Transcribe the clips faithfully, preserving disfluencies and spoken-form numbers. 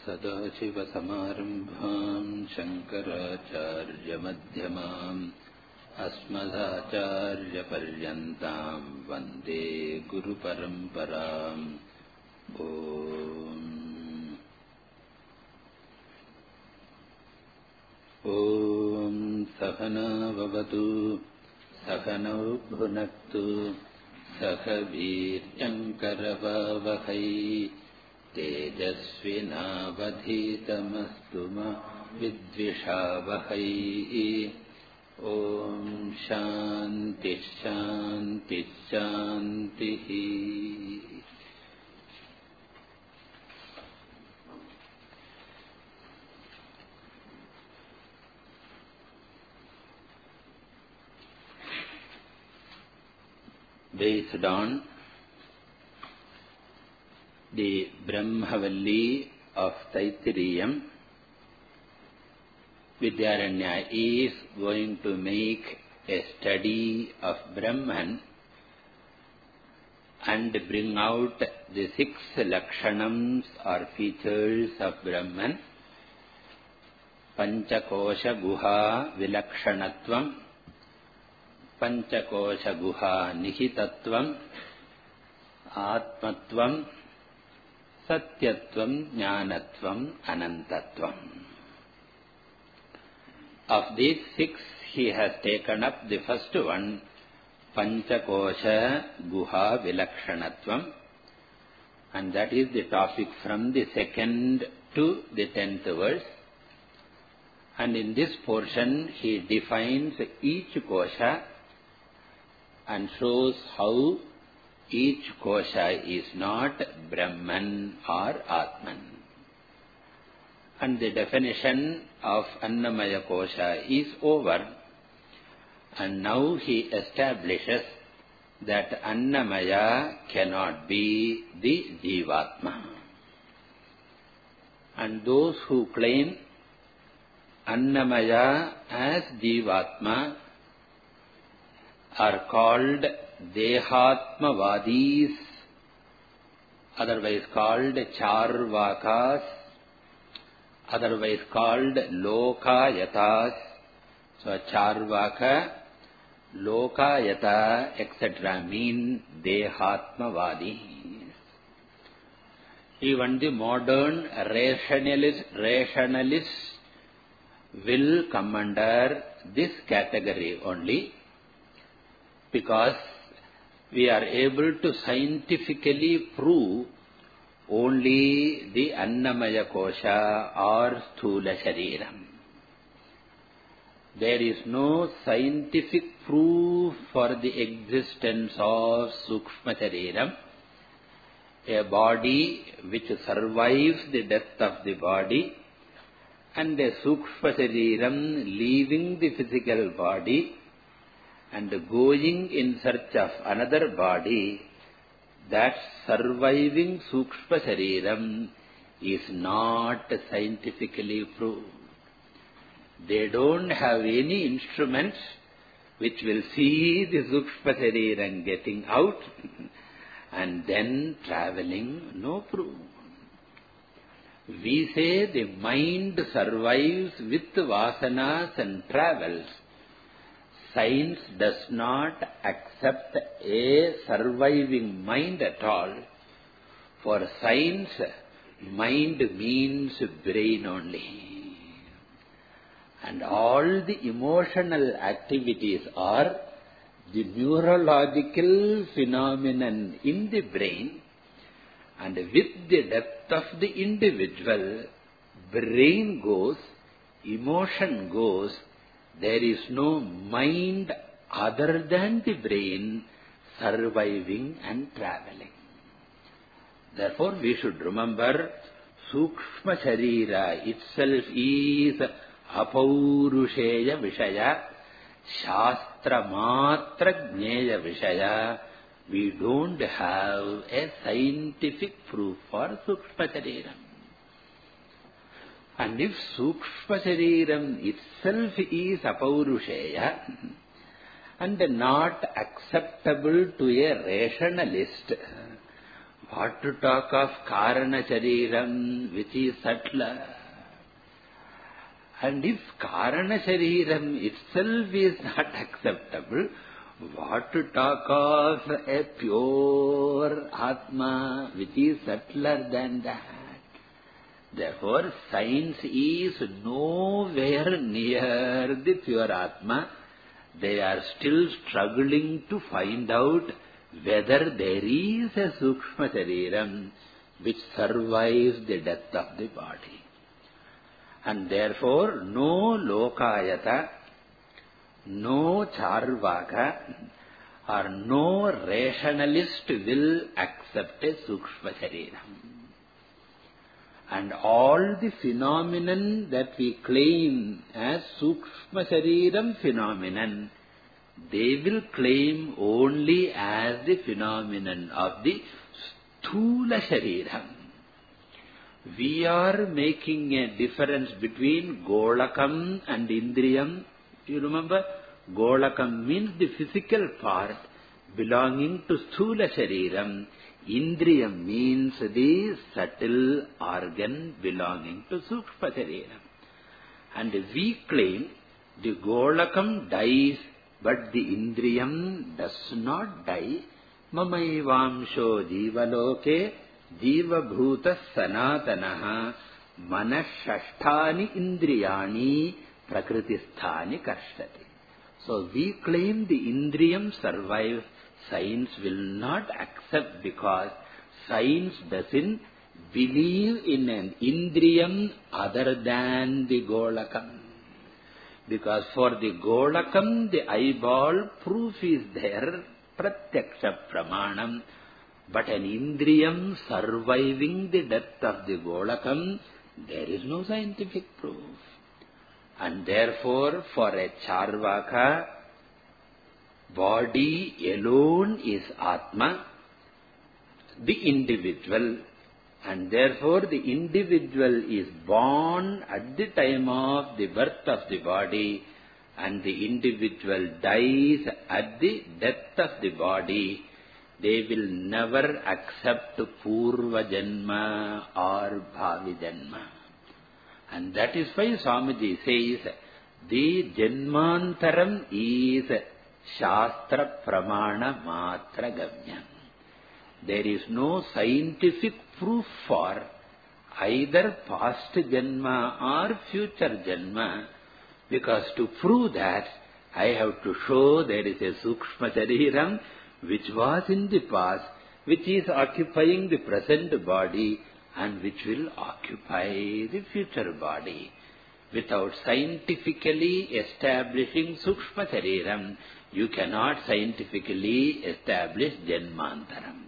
सदाशिवसमारम्भाम् शङ्कराचार्यमध्यमाम् अस्मदाचार्यपर्यन्ताम् वन्दे गुरुपरम्पराम्। ॐ सहना भवतु सहनौ भुनक्तु सह वीर्यङ्करवावहै तेजस्विनावधीतमस्तु मा विद्विषावहै। ॐ शान्ति शान्ति शान्तिः। Based on the Brahmavalli of Taittiriya, Vidyaranya is going to make a study of Brahman and bring out the six lakshanams or features of Brahman: Panchakosha Guha Vilakshanatvam, Panchakosha Guha Nihitatvam, Atmatvam, Satyatvam, Jnanatvam, Anantatvam. Of these six, he has taken up the first one, Panchakosha Guha Vilakshanatvam, and that is the topic from the second to the tenth verse. And in this portion, he defines each kosha and shows how each kosha is not Brahman or Atman. And the definition of Annamaya kosha is over. And now he establishes that Annamaya cannot be the Jivatma. And those who claim Annamaya as Jivatma are called Dehatmavadis, otherwise called Charvakas, otherwise called Lokayatas. So Charvaka, Lokayata, et cetera mean Dehatmavadis. Even the modern rationalist, rationalists will come under this category only, because we are able to scientifically prove only the Annamaya kosha or Sthula Shariram. There is no scientific proof for the existence of Sukshma Shariram, a body which survives the death of the body, and a Sukshma Shariram leaving the physical body and going in search of another body. That surviving Sukshma Shariram is not scientifically proved. They don't have any instruments which will see the Sukshma Shariram getting out and then traveling. No proof. We say the mind survives with vasanas and travels. Science does not accept a surviving mind at all. For science, mind means brain only. And all the emotional activities are the neurological phenomenon in the brain. And with the death of the individual, brain goes, emotion goes. There is no mind other than the brain surviving and traveling. Therefore, we should remember Sukshma Sharira itself is Apaurusheya Vishaya, Shastra Matra Jneya Vishaya. We don't have a scientific proof for Sukshma Shariram. And if Sukshma Shariram itself is Apaurusheya and not acceptable to a rationalist, What to talk of Karana Shariram, which is subtler? And if Karana Shariram itself is not acceptable, what to talk of a pure Atma, which is subtler than that? Therefore, science is nowhere near the pure Atma. They are still struggling to find out whether there is a Sukshma Shariram which survives the death of the body. And therefore, no Lokayata, no Charvaka, or no rationalist will accept a Sukshma Shariram. And all the phenomenon that we claim as Sukshma Shariram phenomenon, they will claim only as the phenomenon of the Sthula Shariram. We are making a difference between Golakam and Indriyam. You remember? Golakam means the physical part belonging to Sthula Shariram. Indriyam means the subtle organ belonging to Sukshma Shariram. And we claim the Golakam dies, but the Indriyam does not die. Mamaivamsho jivaloke jiva bhuta sanatanaha manashasthani indriyani prakritisthani karshati. So we claim the Indriyam survives. Science will not accept because science doesn't believe in an Indriyam other than the Golakam. Because for the Golakam, the eyeball proof is there, pratyaksha pramanam. But an Indriyam surviving the death of the Golakam, there is no scientific proof. And therefore, for a Charvaka, body alone is Atma, the individual, and therefore the individual is born at the time of the birth of the body, and the individual dies at the death of the body. They will never accept Purva Janma or Bhavi Janma. And that is why Swamiji says, the Janmantaram is Shastra Pramana Matra Gamyam. There is no scientific proof for either past Janma or future Janma, because to prove that, I have to show there is a Sukshma Shariram which was in the past, which is occupying the present body and which will occupy the future body. Without scientifically establishing Sukshma Shariram, you cannot scientifically establish Janmantaram.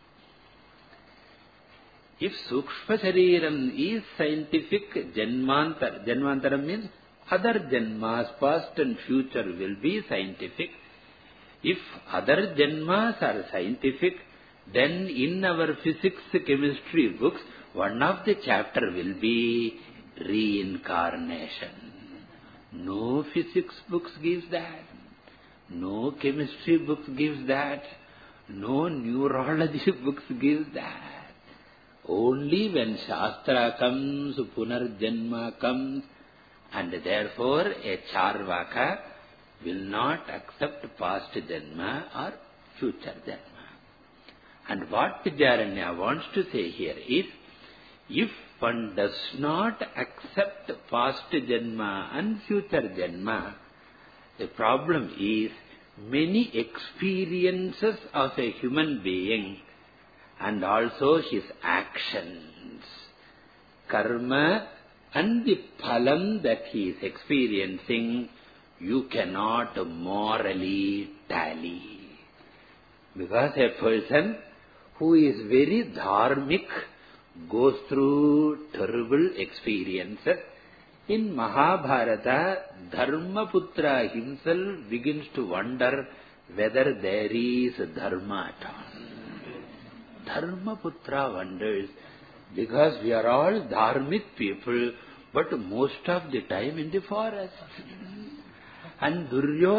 If Sukshma Shariram is scientific, Janmantaram, Janmantaram means other Janmas, past and future, will be scientific. If other Janmas are scientific, then in our physics, chemistry books, one of the chapter will be reincarnation. No physics books gives that. No chemistry books gives that. No neurology books gives that. Only when Shastra comes, Punarjanma comes, and therefore a Charvaka will not accept past Janma or future Janma. And what Vidyaranya wants to say here is, if one does not accept past Janma and future Janma, the problem is many experiences of a human being and also his actions, karma and the phalam that he is experiencing, you cannot morally tally. Because a person who is very dharmic goes through terrible experiences. In Mahabharata, Dharmaputra himself begins to wonder whether there is dharma at all. Dharmaputra wonders, because we are all dharmic people, but most of the time in the forest. And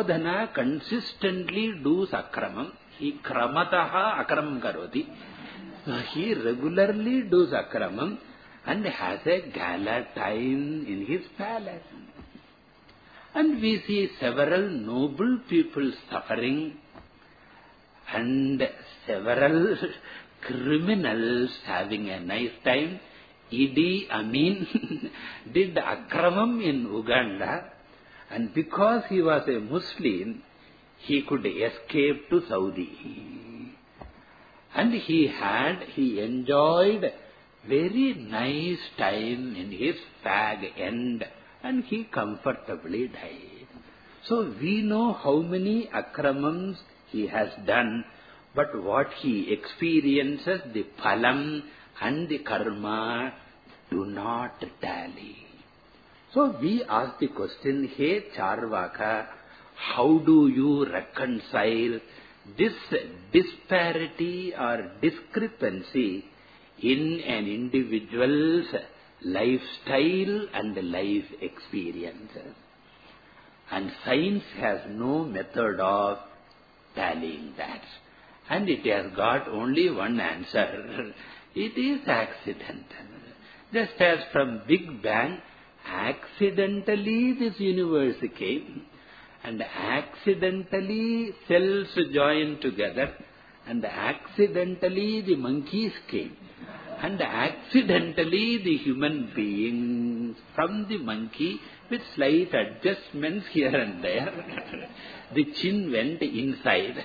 Duryodhana consistently does akramam. He kramataha akramam karoti. He regularly does akramam and has a gala time in his palace. And we see several noble people suffering and several criminals having a nice time. Idi Amin did akramam in Uganda, and because he was a Muslim, he could escape to Saudi. And he had, he enjoyed very nice time in his fag end, and he comfortably died. So we know how many akramams he has done, but what he experiences, the phalam and the karma do not tally. So we ask the question, hey Charvaka, how do you reconcile this disparity or discrepancy in an individual's lifestyle and life experiences? And science has no method of tallying that. And it has got only one answer. It is accidental. Just as from Big Bang, accidentally this universe came, and accidentally cells joined together, and accidentally the monkeys came, and accidentally the human beings from the monkey with slight adjustments here and there. The chin went inside.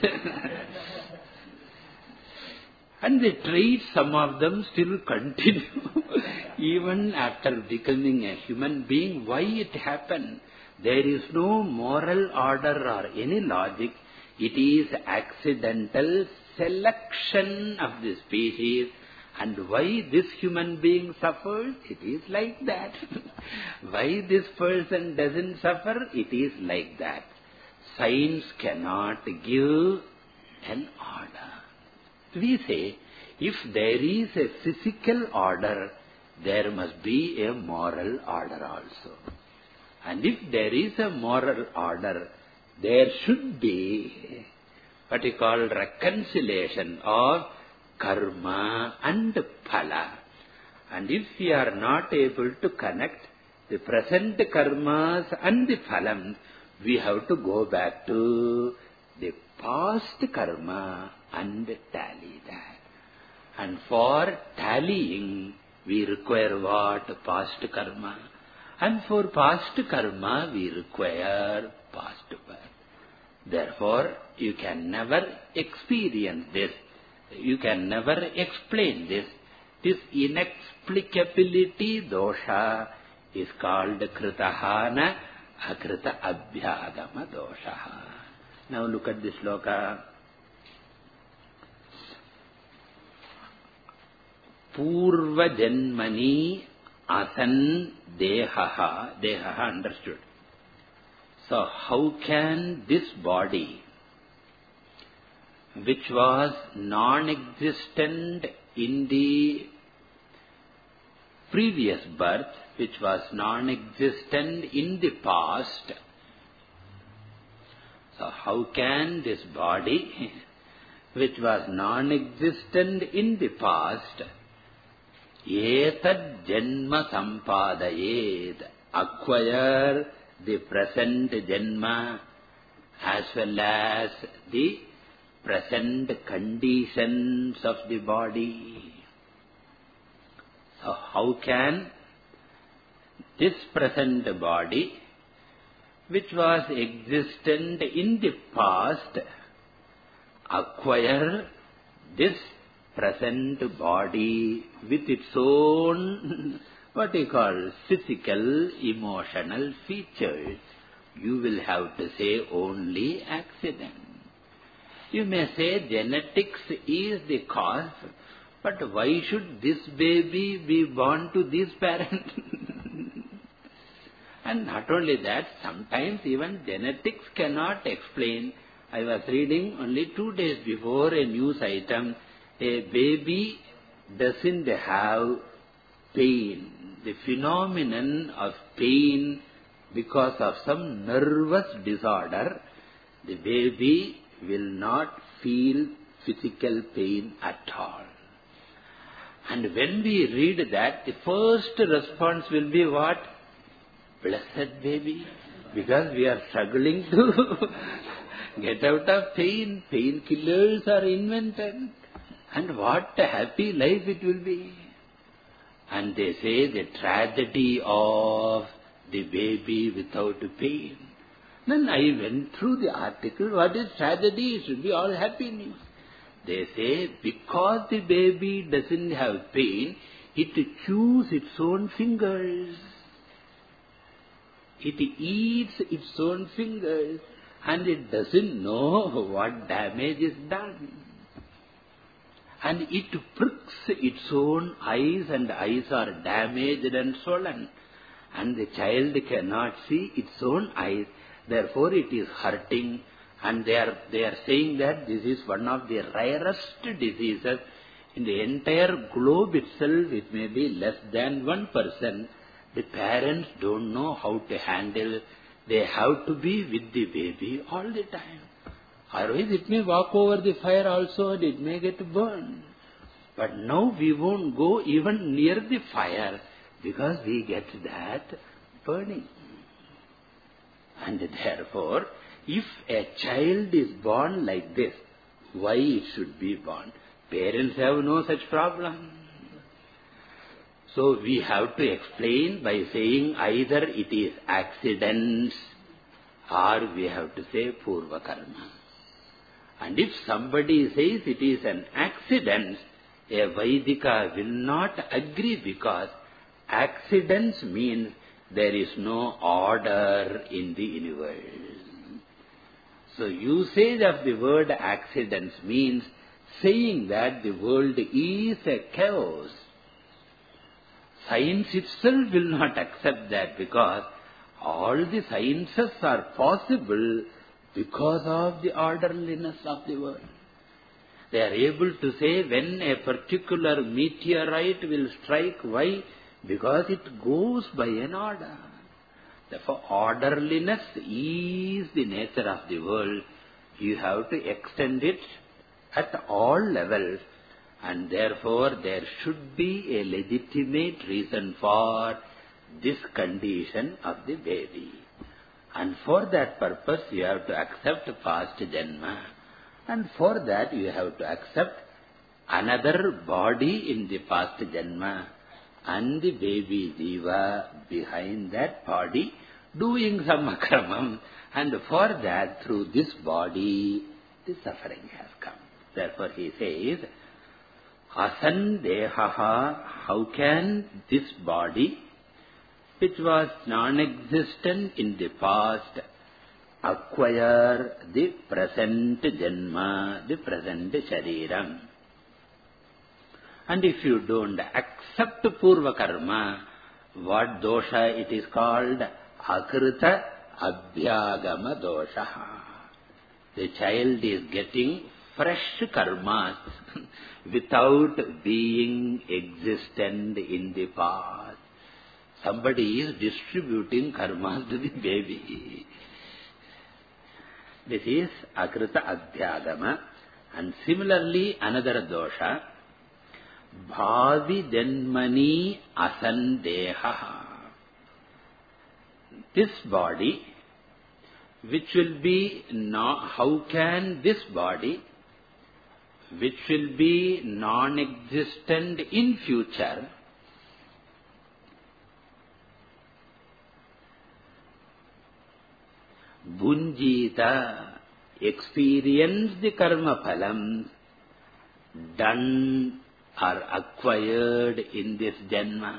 And the traits, some of them still continue even after becoming a human being. Why it happened? There is no moral order or any logic. It is accidental selection of the species. And why this human being suffers? It is like that. Why this person doesn't suffer? It is like that. Science cannot give an order. We say, if there is a physical order, there must be a moral order also. And if there is a moral order, there should be what you call reconciliation of karma and phala. And if we are not able to connect the present karmas and the phalam, we have to go back to the past karma and tally that. And for tallying, we require what? Past karma. And for past karma, we require past birth. Therefore, you can never experience this. You can never explain this. This inexplicability dosha is called kritahana akrita abhyagama dosha. Now look at this sloka. Purva janmani asan dehaha. Dehaha understood. So how can this body, which was non-existent in the previous birth, which was non-existent in the past, so how can this body, which was non-existent in the past, etad janma sampadayed, acquire the present janma as well as the present conditions of the body? So how can this present body, which was existent in the past, acquire this present body with its own, what you call, physical, emotional features? You will have to say only accident. You may say genetics is the cause, but why should this baby be born to this parent? And not only that, sometimes even genetics cannot explain. I was reading only two days before a news item, a baby doesn't have pain. The phenomenon of pain because of some nervous disorder, the baby will not feel physical pain at all. And when we read that, the first response will be what? Blessed baby. Because we are struggling to get out of pain. Painkillers are invented. And what a happy life it will be. And they say the tragedy of the baby without pain. Then I went through the article. What is tragedy? It should be all happiness. They say because the baby doesn't have pain, it chews its own fingers. It eats its own fingers and it doesn't know what damage is done. And it pricks its own eyes and eyes are damaged and swollen. And the child cannot see its own eyes, therefore it is hurting. And they are, they are saying that this is one of the rarest diseases in the entire globe itself. It may be less than one percent. The parents don't know how to handle. They have to be with the baby all the time. Otherwise it may walk over the fire also and it may get burned. But now we won't go even near the fire because we get that burning. And therefore, if a child is born like this, why it should be born? Parents have no such problem. So we have to explain by saying either it is accidents or we have to say purva karma. And if somebody says it is an accident, a Vaidika will not agree because accidents means there is no order in the universe. So usage of the word accidents means saying that the world is a chaos. Science itself will not accept that because all the sciences are possible because of the orderliness of the world. They are able to say when a particular meteorite will strike, why? Because it goes by an order. Therefore, orderliness is the nature of the world. You have to extend it at all levels. And therefore, there should be a legitimate reason for this condition of the baby. And for that purpose, you have to accept past janma. And for that, you have to accept another body in the past janma. And the baby jiva behind that body doing some akramam. And for that, through this body, the suffering has come. Therefore, he says, asandehaha, how can this body, which was non-existent in the past, acquire the present janma, the present shariram? And if you don't accept purva karma, what dosha it is called? Akrita abhyagama dosha. The child is getting fresh karmas without being existent in the past. Somebody is distributing karmas to the baby. This is akrita abhyagama. And similarly, another dosha, bhavi janmani asandeha. This body, which will be, no, how can this body, which will be non-existent in future, bunjita, experience the karma phalam, done or acquired in this janma.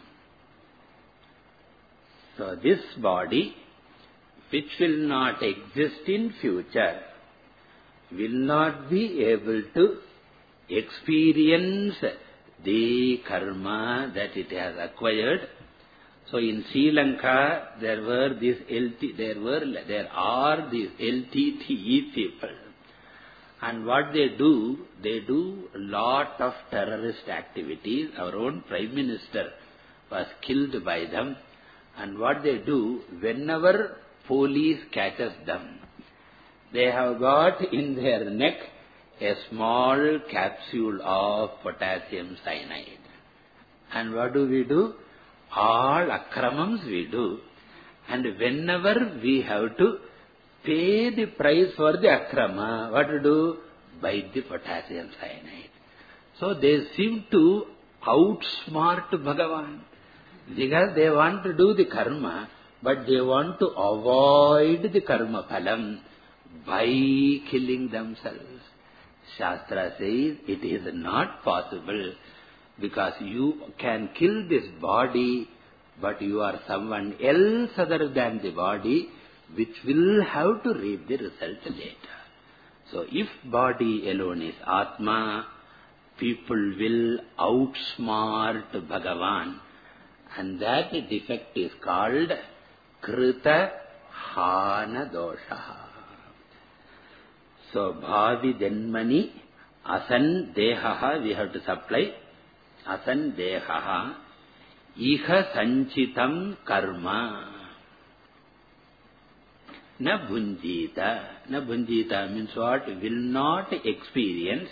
So this body, which will not exist in future, will not be able to experience the karma that it has acquired. So in Sri Lanka, there were these L T, there were, there are these L T T E people. And what they do, they do a lot of terrorist activities. Our own Prime Minister was killed by them. And what they do, whenever police catches them, they have got in their neck a small capsule of potassium cyanide. And what do we do? All akramams we do. And whenever we have to pay the price for the akrama, what to do? Buy the potassium cyanide. So they seem to outsmart Bhagavan. Because they want to do the karma, but they want to avoid the karma phalam by killing themselves. Shastra says it is not possible, because you can kill this body, but you are someone else other than the body, which will have to reap the result later. So if body alone is Atma, people will outsmart Bhagavan, and that defect is called Krita Hana Dosha. So Bhavi Janmani Asan Dehaha, we have to supply Asan Dehaha Iha Sanchitam Karma Na Bhunjita. Na Bhunjita means what? Will not experience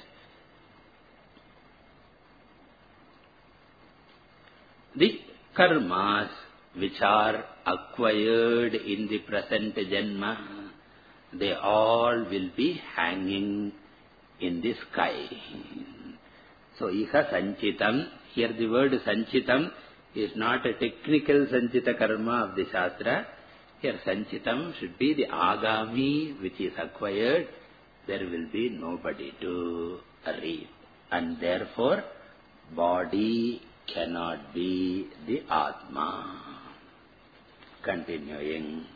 the karmas which are acquired in the present janma. They all will be hanging in the sky. So, iha sanchitam. Here the word sanchitam is not a technical sanchita karma of the Shastra. Here sanchitam should be the agami which is acquired. There will be nobody to reap. And therefore, body cannot be the Atma. Continuing.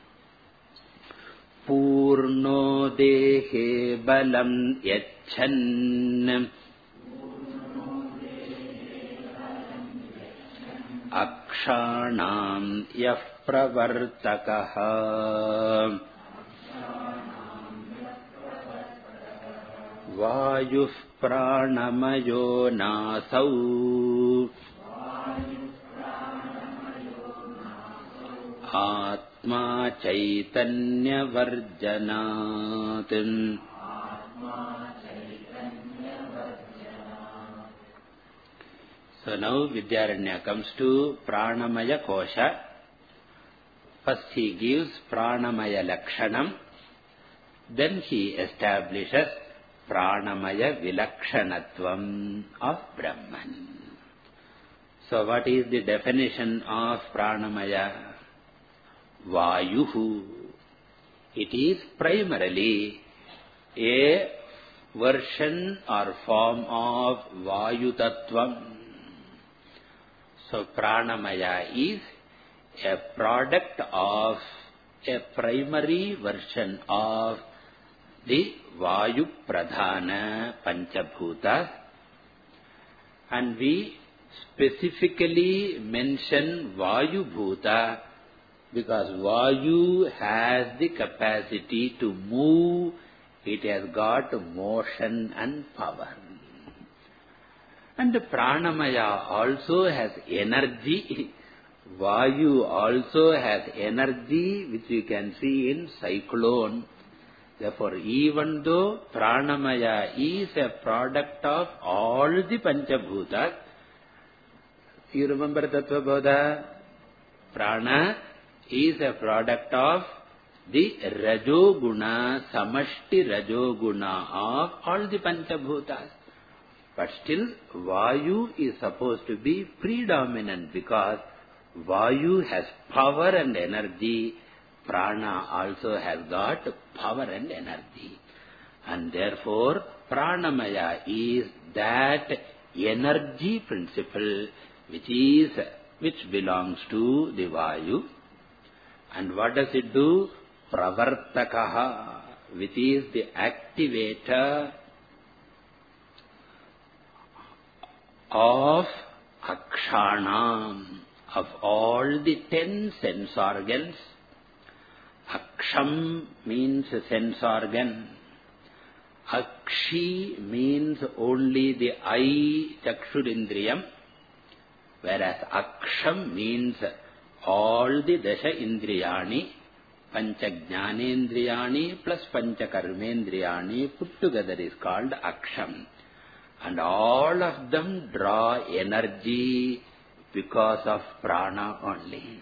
Purno dehe balam yachan akshanam yah pravartakaha vayuh pranamayo nasau Atma Chaitanya Varjanat. So now Vidyaranya comes to Pranamaya Kosha. First he gives Pranamaya Lakshanam. Then he establishes Pranamaya Vilakshanatvam of Brahman. So what is the definition of Pranamaya? Vayuhu. It is primarily a version or form of Vayu Tattvam. So Pranamaya is a product of a primary version of the Vayu Pradhana Panchabhuta, and we specifically mention Vayu Bhuta because Vayu has the capacity to move, it has got motion and power. And Pranamaya also has energy. Vayu also has energy, which we can see in cyclone. Therefore, even though Pranamaya is a product of all the Panchabhutas, you remember Tattvabodha? Prana is a product of the Rajoguna, Samashti Rajoguna of all the Panchabhutas. But still, Vayu is supposed to be predominant because Vayu has power and energy. Prana also has got power and energy. And therefore, Pranamaya is that energy principle which is, which belongs to the Vayu. And what does it do? Pravartakaha, which is the activator of Akshanam, of all the ten sense organs. Aksham means sense organ. Akshi means only the eye, Chakshurindriyam, whereas Aksham means all the Dasha Indriyani, Pancha Jnanendriyani plus Pancha Karmendriyani put together is called Aksham. And all of them draw energy because of prana only.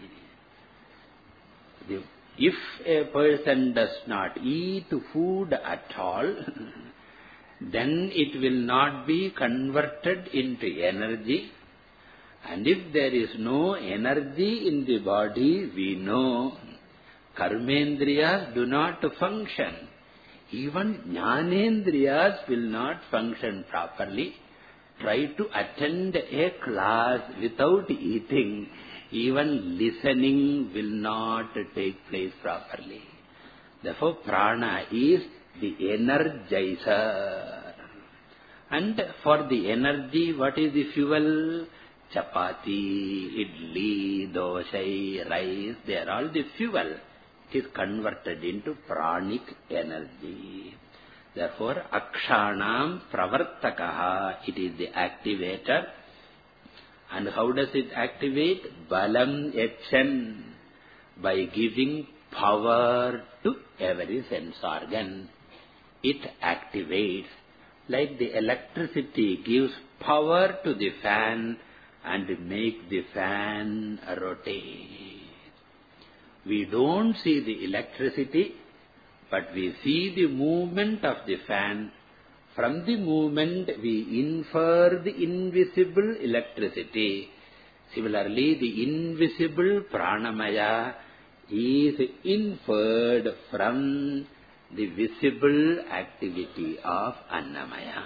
If a person does not eat food at all, then it will not be converted into energy. And if there is no energy in the body, we know Karmendriyas do not function. Even Jnanendriyas will not function properly. Try to attend a class without eating. Even listening will not take place properly. Therefore, prana is the energizer. And for the energy, what is the fuel? Chapati, idli, dosai, rice, they are all the fuel. It is converted into pranic energy. Therefore, akshanam pravartakaha, it is the activator. And how does it activate? Balam yachan, by giving power to every sense organ. It activates, like the electricity gives power to the fan and make the fan rotate. We don't see the electricity, but we see the movement of the fan. From the movement, we infer the invisible electricity. Similarly, the invisible pranamaya is inferred from the visible activity of annamaya.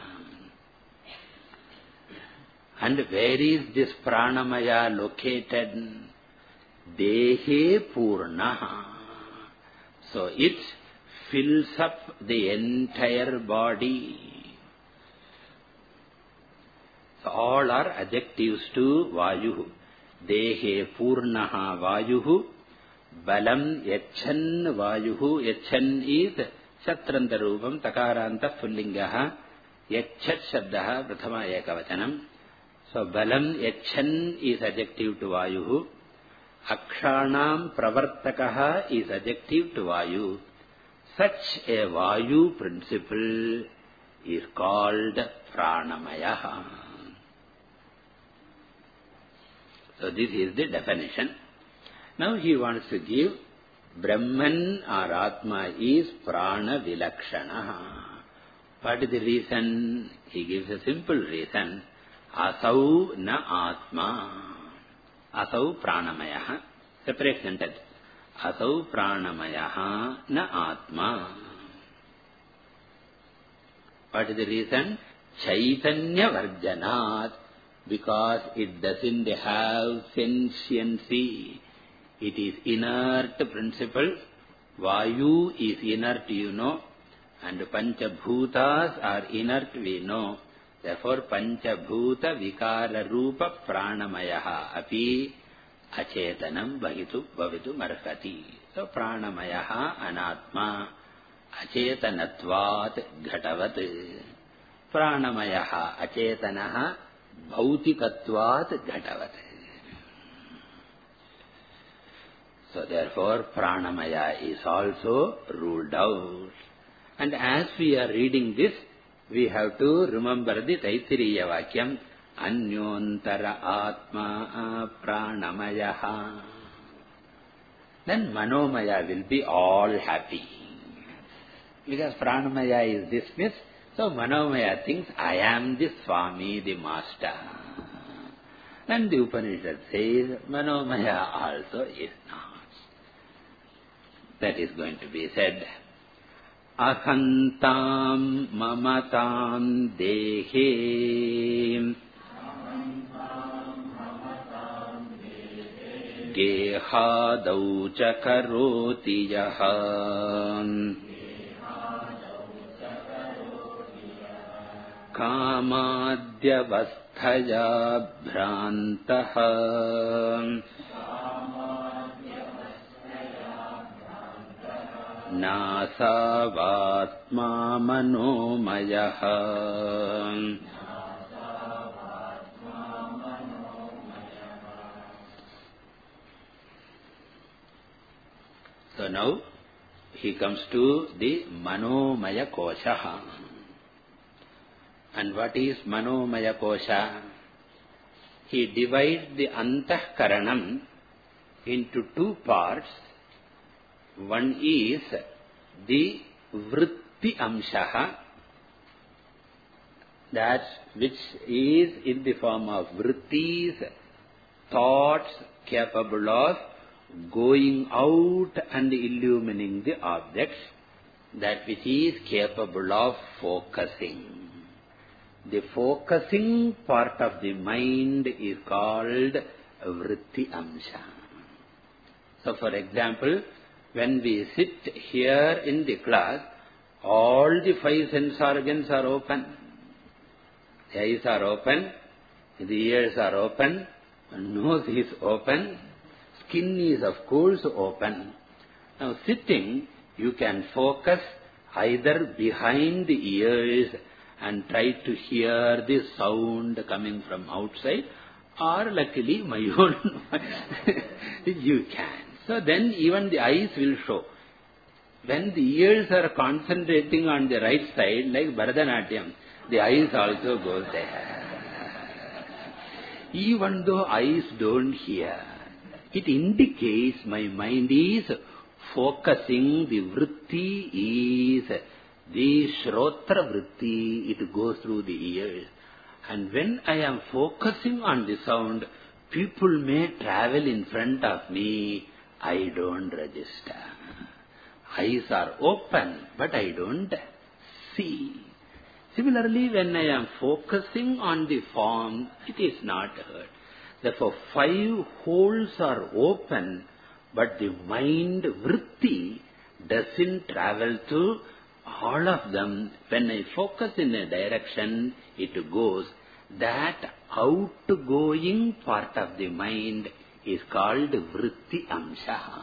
And where is this pranamaya located? Dehe purnaha. So it fills up the entire body. So all are adjectives to Vayuhu. Dehe purnaha Vayuhu. Balam yachan Vayuhu. Yachan is Shatranta Rupam Takaranta Pullingaha. Yachat Shabdaha Prathama Ekavachanam. So balam yachan is adjective to Vayuhu. Akshanam pravartakaha is adjective to Vayu. Such a Vayu principle is called pranamaya. So this is the definition. Now he wants to give Brahman or Atma is prana vilakshana. What is the reason? He gives a simple reason. Asau na Atma. Asau pranamayaha. Separate sentence. Asau pranamayaha na Atma. What is the reason? Chaitanya varjanat. Because it doesn't have sentiency. It is inert principle. Vayu is inert, you know. And Panchabhutas are inert, we know. Therefore, Panchabhuta Vikara Rupa Pranamayaha api Achetanam Bhavitu Bhavitu Marhati. So, Pranamayaha Anatma Achetanatvat Ghatavat. Pranamayaha Achetanaha Bhautikatvat Ghatavat. So, therefore, Pranamaya is also ruled out. And as we are reading this, we have to remember the Taittiriya Vakyam, Anyontara Atma Pranamayaha. Then Manomaya will be all happy. Because Pranamaya is dismissed, so Manomaya thinks, I am the Swami, the Master. And the Upanishad says, Manomaya also is not. That is going to be said. Ahantam mamatam dehe gehadau chakaroti yaha kamadhyavasthaya bhrantaha Nasavatma manomayaha. So now he comes to the Manomaya Kosha. And what is Manomaya Kosha? He divides the Antahkaranam into two parts. One is the Vritti Amshaha, that which is in the form of vrittis, thoughts capable of going out and illumining the objects, that which is capable of focusing. The focusing part of the mind is called Vritti Amsha. So, for example, when we sit here in the class, all the five sense organs are open. The eyes are open, the ears are open, nose is open, skin is of course open. Now sitting, you can focus either behind the ears and try to hear the sound coming from outside, or luckily my own you can. So then even the eyes will show. When the ears are concentrating on the right side, like Bharatanatyam, the eyes also goes there. Even though eyes don't hear, it indicates my mind is focusing. The vritti is the Shrotra vritti, it goes through the ears. And when I am focusing on the sound, people may travel in front of me, I don't register. Eyes are open, but I don't see. Similarly, when I am focusing on the form, it is not heard. Therefore, five holes are open, but the mind vritti doesn't travel to all of them. When I focus in a direction, it goes. That outgoing part of the mind is called vritti amsha.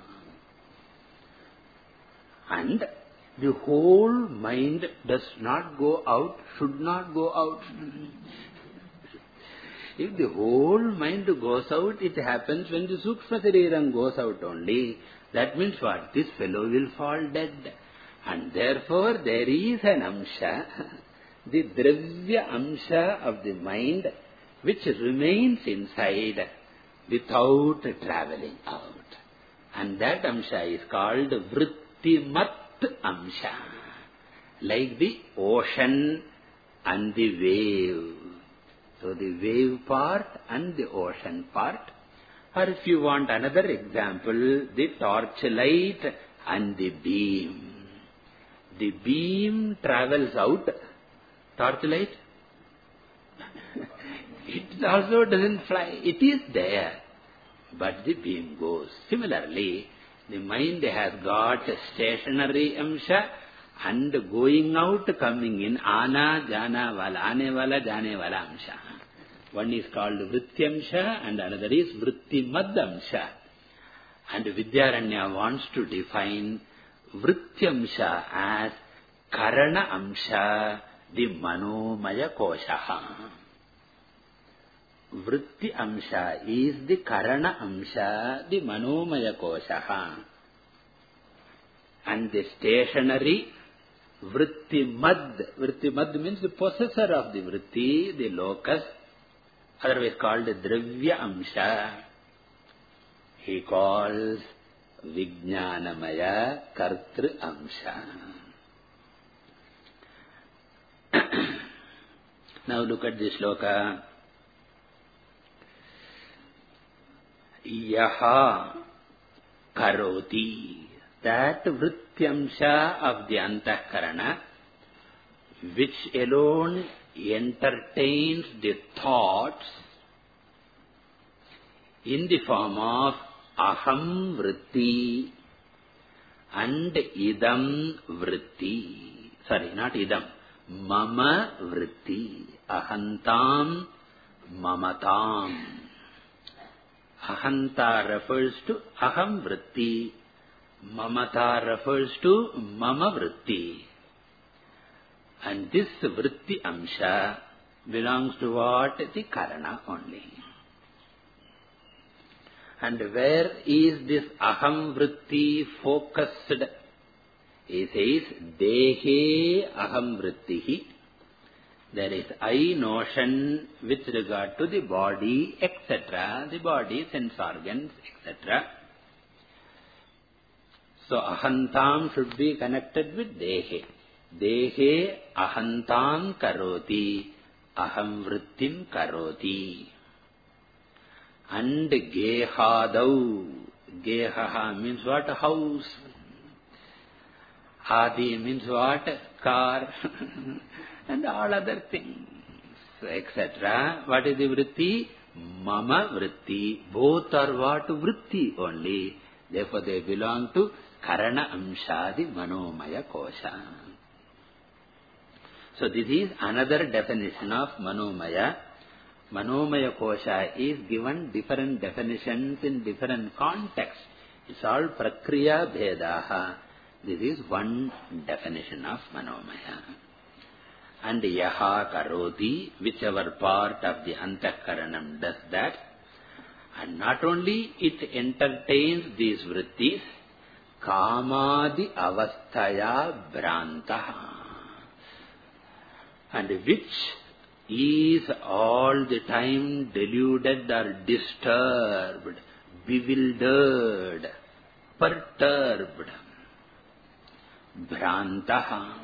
And the whole mind does not go out, should not go out. If the whole mind goes out, it happens when the Sukshma Shariram goes out only. That means what? This fellow will fall dead. And therefore there is an amsha, the dravya amsha of the mind, which remains inside without travelling out. And that amsha is called vrittimat amsha, like the ocean and the wave. So the wave part and the ocean part. Or if you want another example, the torchlight and the beam. The beam travels out, torchlight, it also doesn't fly. It is there, but the beam goes. Similarly, the mind has got stationary amsha and going out, coming in, ana, jana, vala, ane, vala, jane, vala amsha. One is called vrityamsha and another is vrittimad amsha. And Vidyaranya wants to define vrityamsha as karana amsha, the manomaya kosha. Vritti amsha is the karana amsha, the manomaya kosha. And the stationary vrittimad. Vrittimad means the possessor of the vritti, the locus, otherwise called dravya amsha. He calls Vijnanamaya Kartru Amsha. Now look at this shloka. Yaha karoti. That vrityamsha of the antahkarana, which alone entertains the thoughts in the form of aham vritti and idam vritti. Sorry, not idam. Mama vritti. Ahantam, mamatam. Ahanta refers to aham vritti. Mamata refers to mama vritti. And this vritti amsha belongs to what? The karana only. And where is this aham vritti focused? He says, dehe aham vrittihi. There is I notion with regard to the body, et cetera. The body, sense organs, et cetera. So, ahantam should be connected with dehe. Dehe ahantam karoti, aham vrittim karoti. And gehadau. Gehaha means what? House. Adi means what? Car. And all other things, et cetera. What is the vritti? Mama vritti. Both are what? Vritti only. Therefore, they belong to karana amshadi manomaya kosha. So, this is another definition of manomaya. Manomaya kosha is given different definitions in different contexts. It's all prakriya bhedaha. This is one definition of manomaya. And yaha karoti, whichever part of the antakaranam does that. And not only it entertains these vrittis, kamadi avasthaya bhrantaha. And which is all the time deluded or disturbed, bewildered, perturbed. Bhrantaha.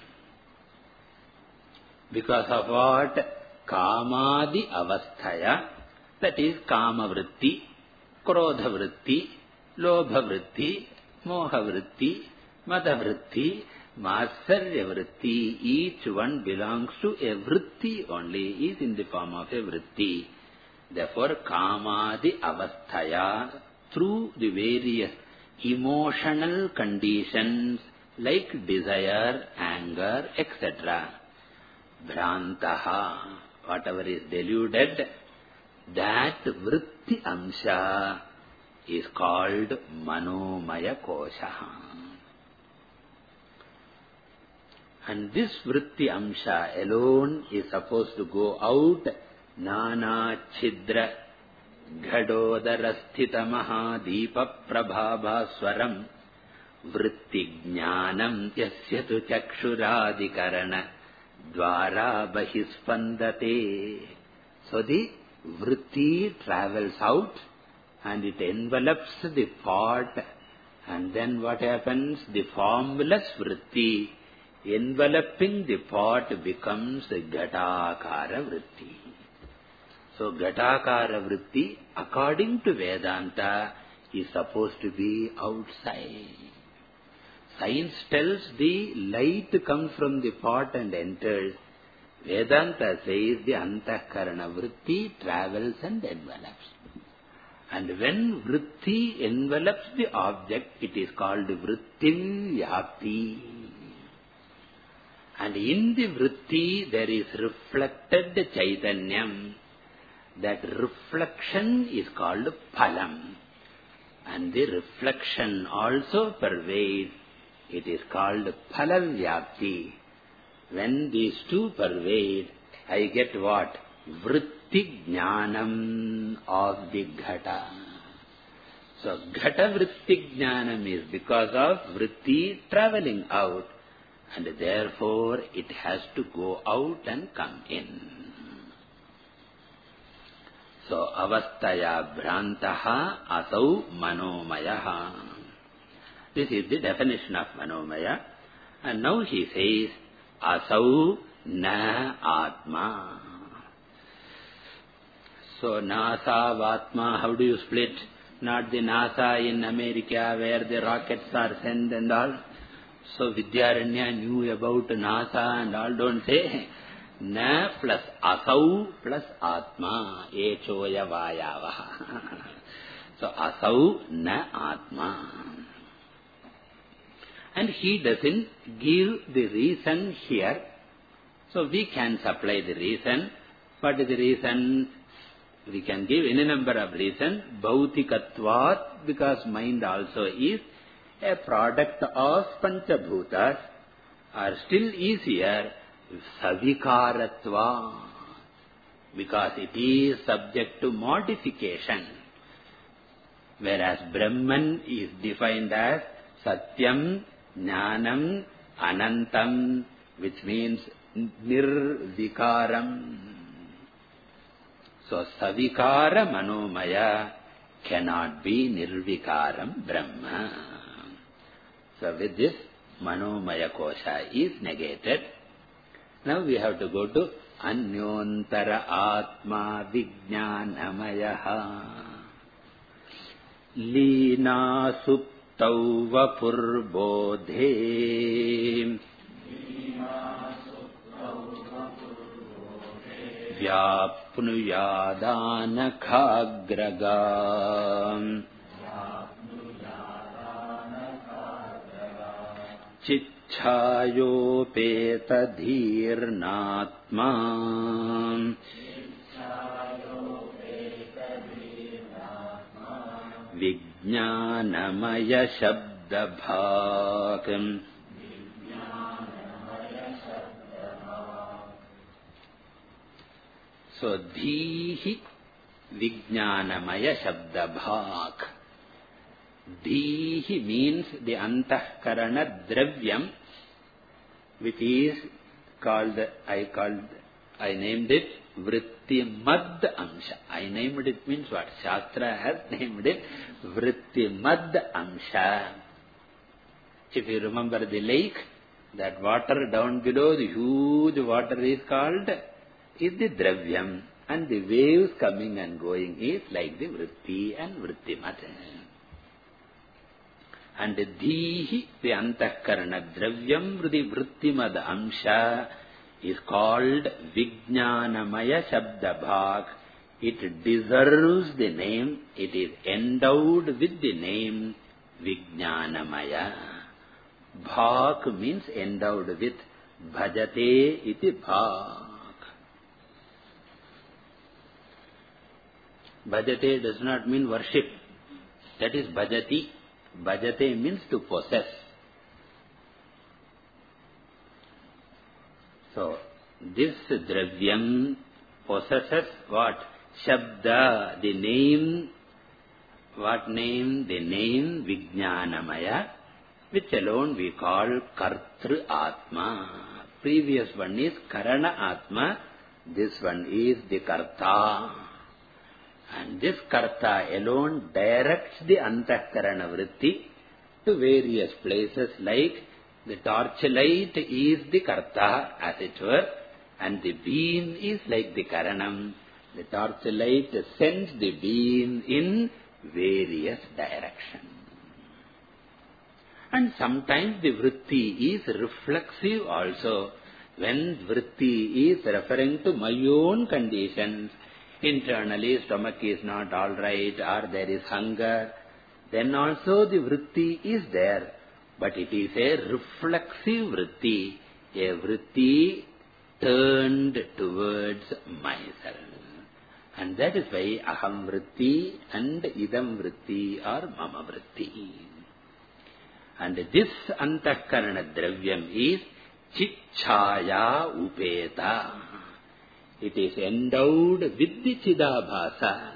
Because of what? Kamadi avasthaya. That is kama vritti, krodha vritti, lobha vritti, moha vritti, mada vritti, matsarya vritti. Each one belongs to a vritti only, is in the form of a vritti. Therefore, kamadi avasthaya, through the various emotional conditions like desire, anger, et cetera. Bhrantaha, whatever is deluded, that vritti amsha is called manomaya kosha. And this vritti amsha alone is supposed to go out. Nana chidra ghadodara sthita mahadeepa prabhava swaram vritti jnanam yasya tu chakshuradhikarana dvara bahispandate. So the vritti travels out and it envelops the pot, and then what happens? The formless vritti enveloping the pot becomes ghatakara vritti. So ghatakara vritti, according to Vedanta, is supposed to be outside. Science tells the light comes from the pot and enters. Vedanta says the antakarana vritti travels and envelops. And when vritti envelops the object, it is called vrittim vyapti. And in the vritti there is reflected chaitanyam. That reflection is called phalam. And the reflection also pervades. It is called phalavyapti. When these two pervade, I get what? Vritti jnanam of the ghata. So ghata vritti jnanam is because of vritti traveling out. And therefore it has to go out and come in. So avasthaya bhrantaha asau manomayaha. This is the definition of manomaya. And now he says, asau na atma. So NASA, Atma, how do you split? Not the NASA in America where the rockets are sent and all. So Vidyaranya knew about NASA and all. Don't say na plus asau plus atma. Echoya vayavaha. So asau na atma. And he doesn't give the reason here. So we can supply the reason. What is the reason? We can give any number of reasons. Bhautikatvat, because mind also is a product of panchabhutas. Or still easier, savikaratva, because it is subject to modification. Whereas Brahman is defined as Satyam, Jnanam, Anantam, which means Nirvikaram. So Savikara Manomaya cannot be Nirvikaram Brahma. So with this, Manomaya Kosha is negated. Now we have to go to Anyontara Atma Vijnanamayaha Leena Suptau Vapurbodhe Vyapnuyadanakhāgraga Chichayopetadhirnatma Vijnanamaya Shabdabhakam. So, Dhihi Vijnanamaya Shabdabhak. Dhihi means the Antahkarana Dravyam, which is called, I called, I named it Vritti Mad Amsha. I named it means what? Shastra has named it Vritti Mad Amsha. If you remember the lake, that water down below, the huge water is called, is the Dravyam. And the waves coming and going is like the Vritti and Vritti Mad. And Dhihi, the Antahkarana Dravyam, the Vrittimad Amsha, is called Vijnanamaya Shabdabhak. It deserves the name, it is endowed with the name Vijnanamaya. Bhak means endowed with. Bhajate iti bhak. Bhajate does not mean worship. That is bhajati. Bhajate means to possess. So, this Dravyam possesses what? Shabda, the name. What name? The name Vijnanamaya, which alone we call Kartru Atma. Previous one is Karana Atma. This one is the Karta. And this Karta alone directs the Antahkarana Vritti to various places, like the torchlight is the Karta, as it were, and the beam is like the Karanam. The torchlight sends the beam in various directions. And sometimes the Vritti is reflexive also. When Vritti is referring to my own conditions, internally stomach is not all right, or there is hunger, then also the Vritti is there. But it is a reflexive Vritti, a Vritti turned towards myself. And that is why Aham Vritti and Idam Vritti are Mama Vritti. And this Antahkarana Dravyam is Chichaya Upeta. It is endowed with the Chidabhasa.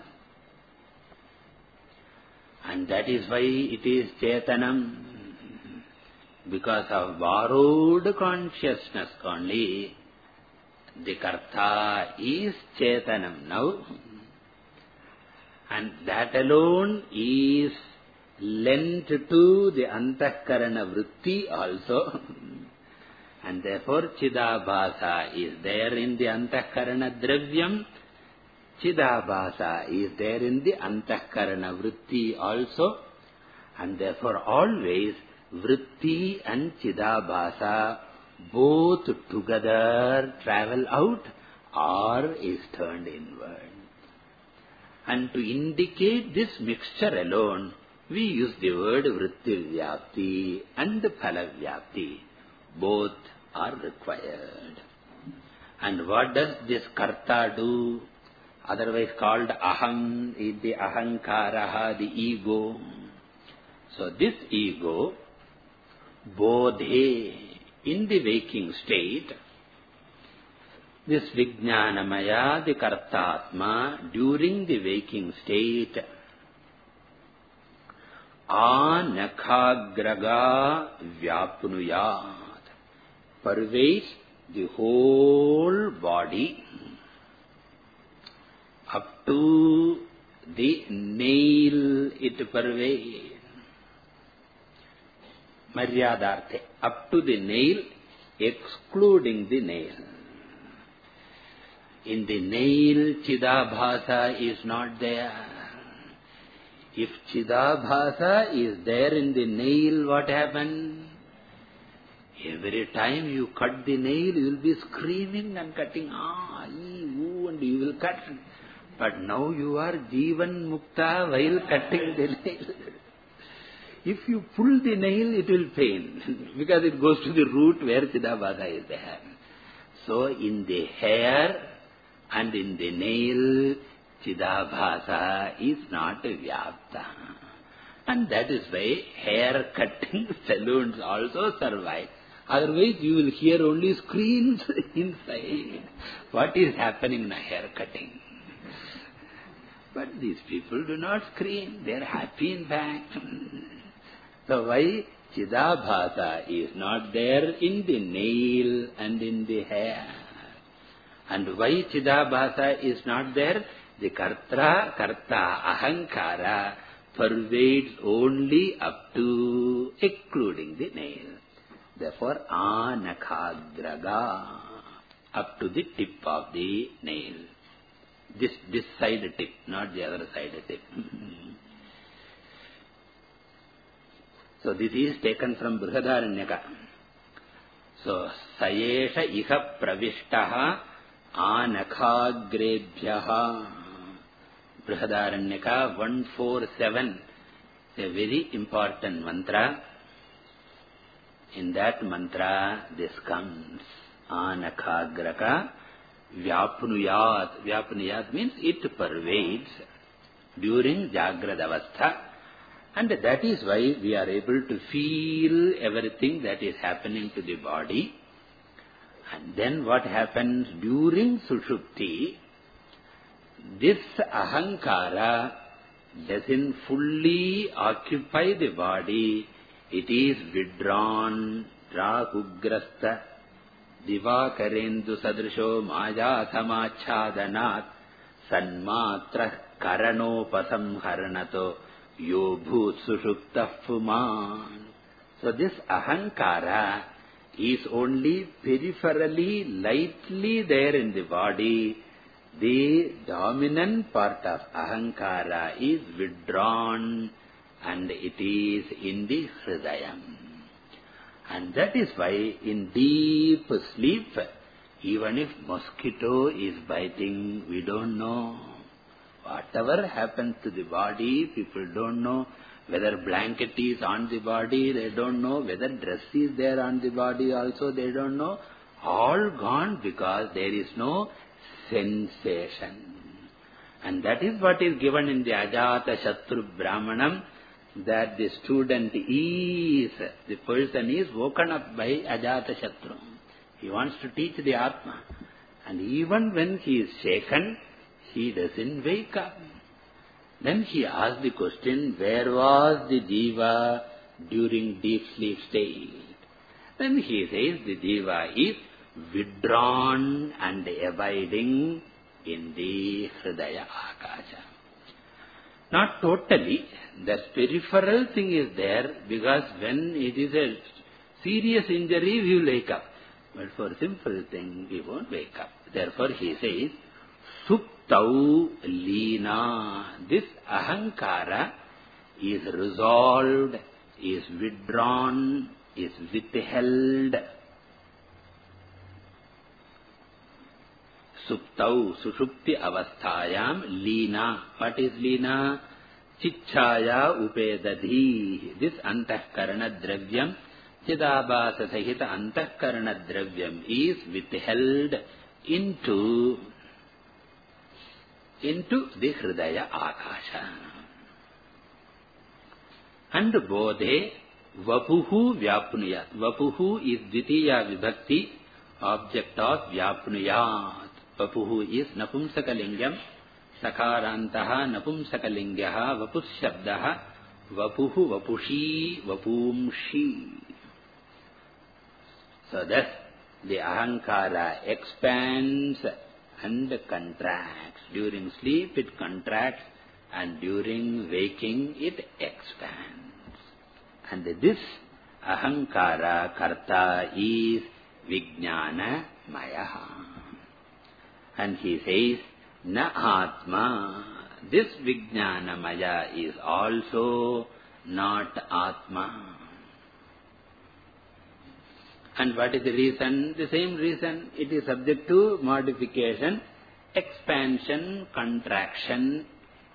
And that is why it is Chetanam. Because of borrowed consciousness only, the Karta is Chetanam now. And that alone is lent to the Antahkarana Vritti also. And therefore Chidabhasa is there in the Antahkarana Dravyam. Chidabhasa is there in the Antahkarana Vritti also. And therefore always Vritti and Chidabhasa both together travel out or is turned inward. And to indicate this mixture alone, we use the word Vritti Vyapti and Phala Vyapti. Both are required. And what does this Karta do? Otherwise called Aham, is the Ahankaraha, the ego. So this ego, Bodhe, in the waking state, this Vijnanamaya, the Kartatma, during the waking state, anakhagraga vyapnuyat, pervades the whole body up to the nail it pervades. Maryadarte, up to the nail, excluding the nail. In the nail, Chidabhasa is not there. If Chidabhasa is there in the nail, what happens? Every time you cut the nail, you will be screaming and cutting, ah, ee, ooh, and you will cut. But now you are Jivan Mukta while cutting the nail. If you pull the nail, it will pain, because it goes to the root where Chidabhasa is there. So in the hair and in the nail, Chidabhasa is not Vyapta. And that is why hair cutting salons also survive. Otherwise you will hear only screams inside. What is happening in a hair cutting? But these people do not scream. They are happy in fact. So why Chidabhasa is not there in the nail and in the hair? And why Chidabhasa is not there? The Kartra, Karta, Ahankara pervades only up to, excluding the nail. Therefore, Anakhagraga, up to the tip of the nail. This, this side tip, not the other side tip. So this is taken from Brihadaranyaka. So, Sayesha iha pravishtaha anakhagrebhyaha. Brihadaranyaka one forty-seven, a very important mantra. In that mantra, this comes, Anakhagraka Vyapnuyat. Vyapnuyat means it pervades during Jagrad Avastha. And that is why we are able to feel everything that is happening to the body. And then what happens during Sushupti, this Ahankara doesn't fully occupy the body. It is withdrawn, Rahugrasta, Divakarendu Sadrisho Maya Samachhadanat, Sanmatra Karanopasamharanato, Yobhut Sushupta Fuman. So this Ahankara is only peripherally, lightly there in the body. The dominant part of Ahankara is withdrawn and it is in the Hridayam. And that is why in deep sleep, even if mosquito is biting, we don't know. Whatever happens to the body, people don't know. Whether blanket is on the body, they don't know. Whether dress is there on the body also, they don't know. All gone because there is no sensation. And that is what is given in the Ajata Shatru Brahmanam, that the student is, the person is woken up by Ajata Shatru. He wants to teach the Atma. And even when he is shaken, he doesn't wake up. Then he asks the question, where was the Jiva during deep sleep state? Then he says the Jiva is withdrawn and abiding in the Hridaya Akasha. Not totally. The peripheral thing is there, because when it is a serious injury, we will wake up. But for simple thing, we won't wake up. Therefore he says, Suptau Lina. This Ahankara is resolved, is withdrawn, is withheld. Suptau, Sushupti Avasthayam, Lina. What is Lina? Chichaya Upedadhi. This Antahkarana Dravyam, Chidabhasa Sahita Antahkarana Dravyam is withheld into, into the Hridaya Akasha. And Bodhe Vapuhu Vyapnuyat. Vapuhu is Dvitiya Vibhakti, object of Vyapnuyat. Vapuhu is Napumsakalingam, Sakarantaha Napumsakalingyaha Vapus Shabdaha Vapuhu, vapushi, vapumshi. So thus the ahankara expands and contracts. During sleep it contracts and during waking it expands. And this ahankara karta is vijnana maya. And he says, na atma. This vijnana maya is also not atma. And what is the reason? The same reason. It is subject to modification, expansion, contraction.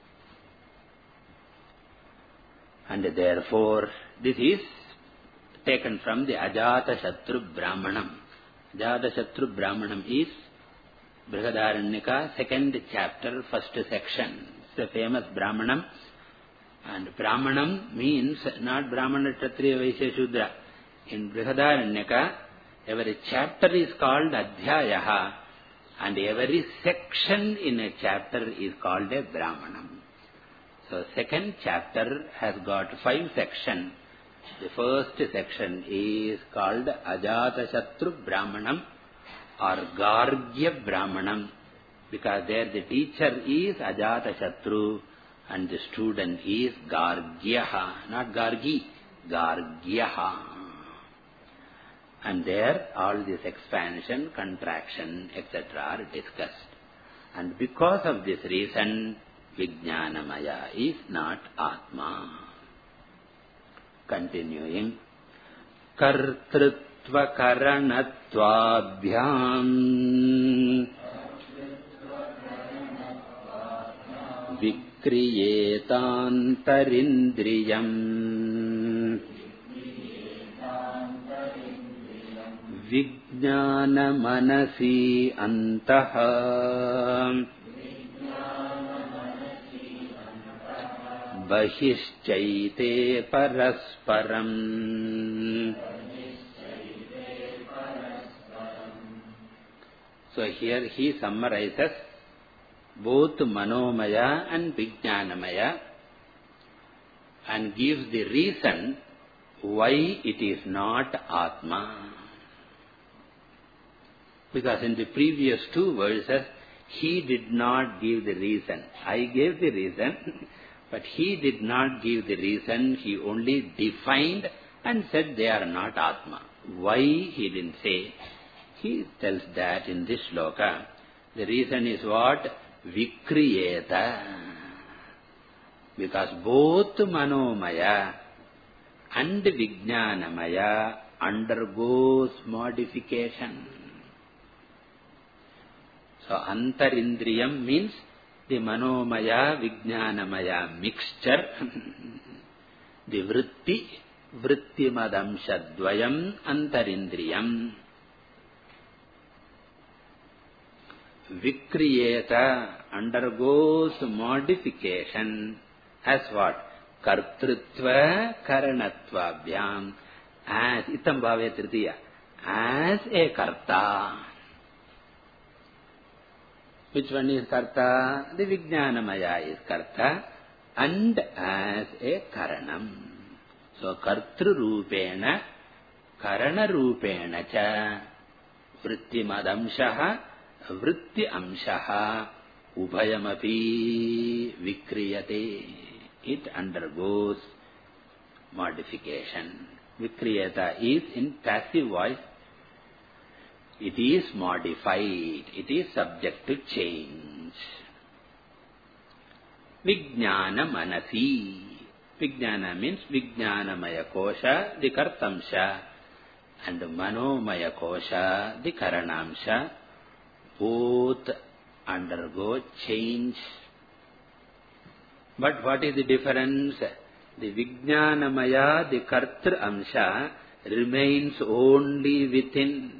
And therefore, this is taken from the Ajatashatru Brahmanam. Ajatashatru Brahmanam is Brihadaranyaka, second chapter, first section. It's a famous Brahmanam. And Brahmanam means not Brahmana, Kshatriya, Vaishya, Shudra. In Brihadaranyaka, every chapter is called Adhyayaha, and every section in a chapter is called a Brahmanam. So, second chapter has got five sections. The first section is called Ajatashatru Brahmanam or Gargya Brahmanam, because there the teacher is Ajatashatru and the student is Gargyaha, not Gargi, Gargyaha. And there all this expansion, contraction, et cetera are discussed. And because of this reason, Vijnanamaya is not Atma. Continuing. Kartrutva karanattvabhyam vikriyetantarindriyam Vijnana manasi antaha Bahishchaite parasparam. So here he summarizes both Manomaya and Vijnanamaya and gives the reason why it is not Atma. Because in the previous two verses, he did not give the reason. I gave the reason, but he did not give the reason. He only defined and said they are not Atma. Why he didn't say? He tells that in this shloka. The reason is what? Vikriyeta. Because both Manomaya and Vijnanamaya undergoes modification. So, Antarindriyam means the Manomaya, Vijnanamaya mixture, the Vritti, Vritti Madamshadvayam, Antarindriyam. Vikriyeta undergoes modification as what? Kartrutva Karanattvabhyam, as Itam Bhave Tritiya, as a Karta. Which one is Karta? The Vijnanamaya is Karta and as a Karanam. So, Kartru Rupena, Karana Rupena cha, Vritti Madamshaha, Vritti Amshaha, Ubhayamapi Vikriyate. It undergoes modification. Vikriyata is in passive voice. It is modified. It is subject to change. Vijnana manasi. Vijnana means Vijnanamaya kosha, the kartamsha, and Manomaya kosha, the karanamsha. Both undergo change. But what is the difference? The Vijnanamaya, the kartra amsha, remains only within.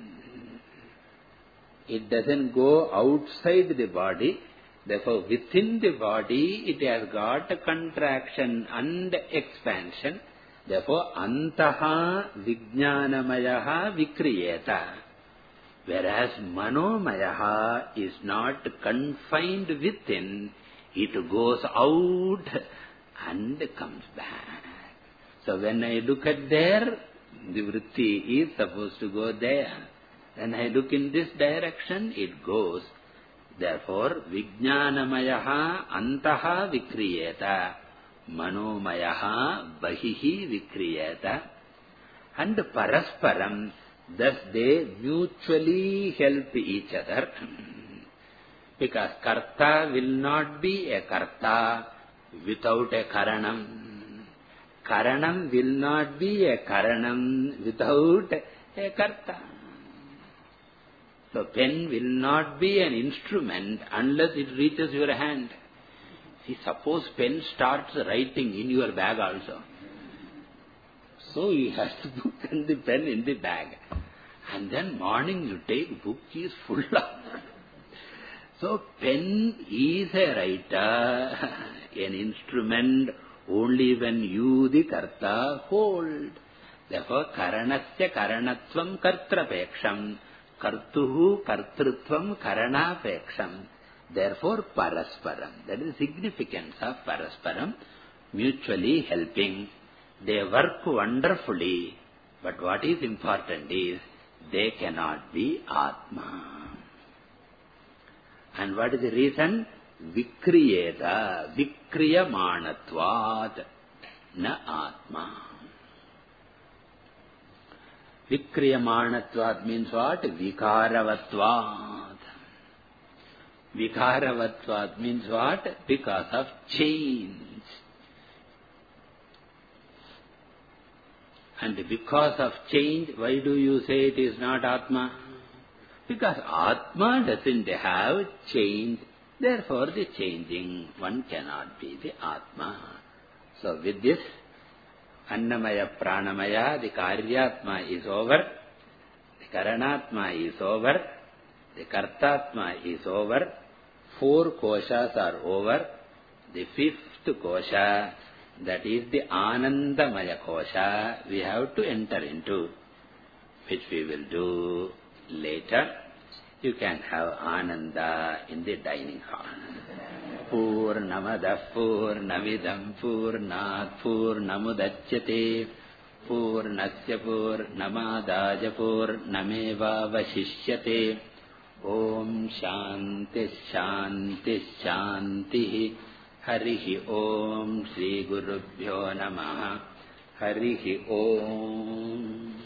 It doesn't go outside the body. Therefore, within the body, it has got a contraction and expansion. Therefore, antaha vijnanamayaha vikriyeta. Whereas Manomaya is not confined within, it goes out and comes back. So when I look at there, the vritti is supposed to go there. When I look in this direction, it goes. Therefore, vijnanamayaha antaha vikriyeta, manomayaha bahihi vikriyeta. And parasparam, thus they mutually help each other. Because karta will not be a karta without a karanam. Karanam will not be a karanam without a karta. So pen will not be an instrument unless it reaches your hand. See, suppose pen starts writing in your bag also. So you have to put the pen in the bag. And then morning you take book is full of. So pen is a writer, an instrument only when you the karta hold. Therefore, karanasya karanatvam kartrapeksham, kartuhu kartrutvam karanapeksham. Therefore, parasparam. That is the significance of parasparam, mutually helping. They work wonderfully, but what is important is they cannot be Atma. And what is the reason? Vikriyeta, vikriyamanatvat, na Atma. Vikriyamanatvat means what? Vikaravatvat. Vikaravatvat means what? Because of change. And because of change, why do you say it is not Atma? Because Atma doesn't have change, therefore the changing one cannot be the Atma. So with this, Annamaya Pranamaya, the Karyatma is over, the Karanatma is over, the Kartatma is over, four koshas are over, the fifth kosha, that is the Anandamaya kosha, we have to enter into, which we will do later. You can have Ananda in the dining hall. Purnamadav Purnamidam Purnat Purnamudachyate Purnasya Purnamadaja Purnameva Vashishyate. Om Shanti Shanti Shanti. Harihi Om Shri Gurubhyo Namaha. Harihi Om.